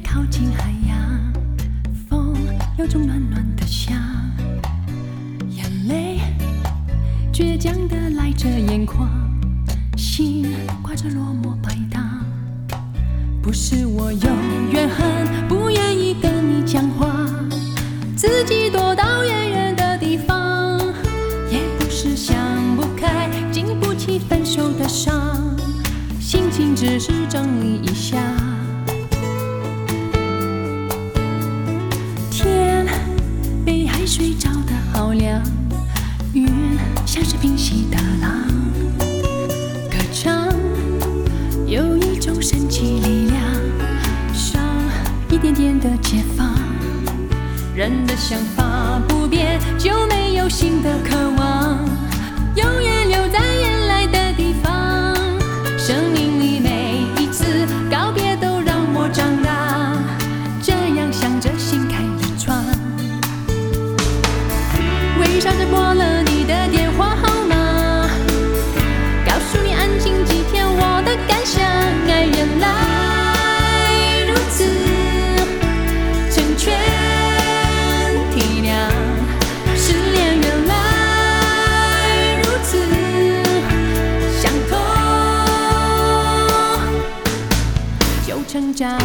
靠近海洋，风有种暖暖的香，眼泪倔强地赖着眼眶，心挂着落寞摆荡。不是我有怨恨，不愿意跟你讲话，自己躲到远远的地方，也不是想不开，经不起分手的伤，心情只是整理一下。天被海水照得好亮，云像是平息的浪，歌唱有一种神奇力量，上一点点的解放。人的想法不变，就没有新的渴望，永远留在原来的地方。生命里每一次告别都让我长大，这样想着心开一窗。微笑着拨了你的电话号码，告诉你安静几天我的感想。爱原来如此成全体谅，失恋原来如此相同，就成长。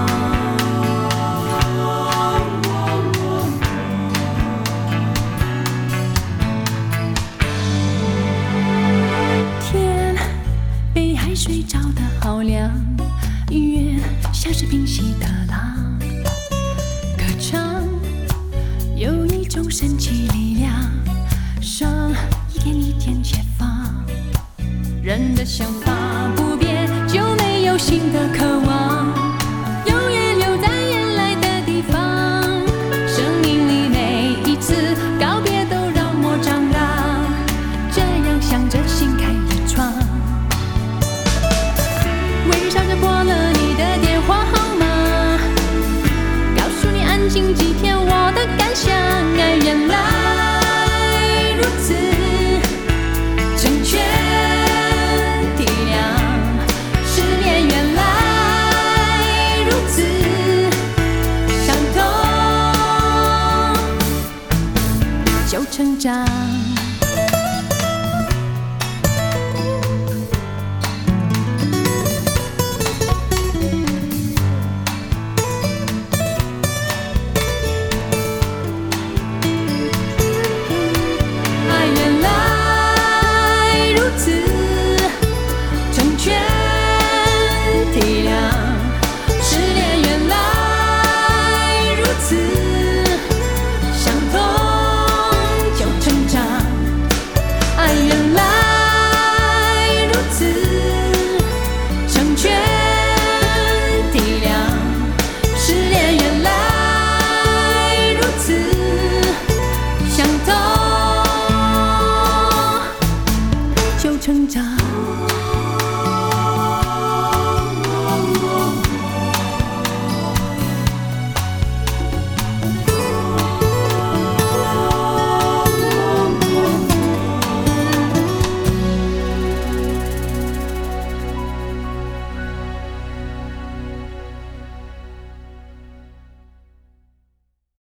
水照得好亮，月像是平息的浪，歌唱有一种神奇力量，上一点一点解放。人的想法不变，就没有新的渴望，永远留在原来的地方。生命里每一次告别都让我长大，这样想着心开一窗。微笑着拨了你的电话号码，告诉你安静几天我的感想。爱原来如此成全体谅，失恋原来如此相同，就成长。